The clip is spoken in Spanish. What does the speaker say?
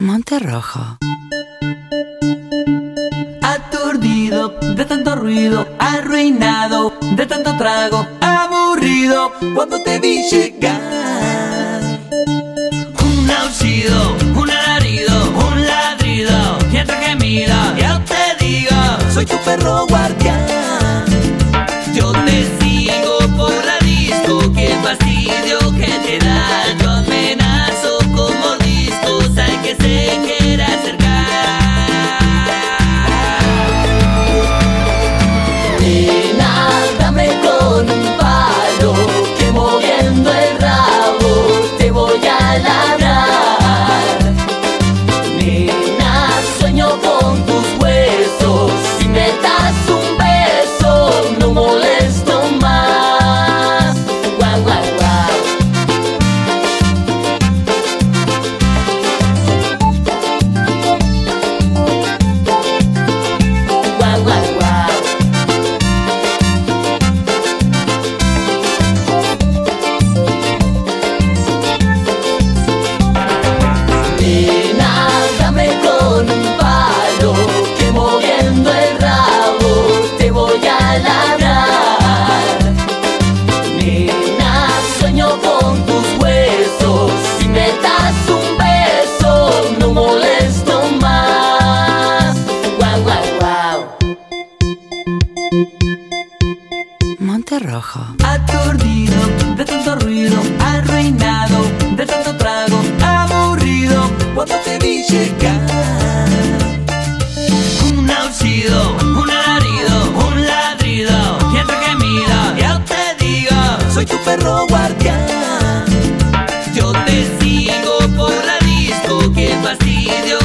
Monterrojo. Aturdido de tanto ruido, arruinado de tanto trago, aburrido cuando te vi llegar. Un aullido, un alarido, un ladrido y otro gemido. Yo te digo, soy tu perro guardián. Yo te sigo por la disco, qué fastidio que te da. Yo amenazo con mordiscos al que se quiera acercar. Nena, dame con un palo, que moviendo el rabo te voy a ladrar. Nena, sueño con tus huesos, si me das un beso no molesto más. Guau, guau, guau. Guau, guau, guau. Nena, dame con un palo, que moviendo el rabo te voy a ladrar. Nena, sueño con tus huesos, si me das un beso no molesto más. Guau, guau, guau. Monterrojo. Aturdido de tanto ruido, arruinado de tanto trago, aburrido cuando te vi llegar. Un aullido, un alarido, un ladrido y otro gemido. Yo te digo, soy tu perro guardián. Yo te sigo por la disco, qué fastidio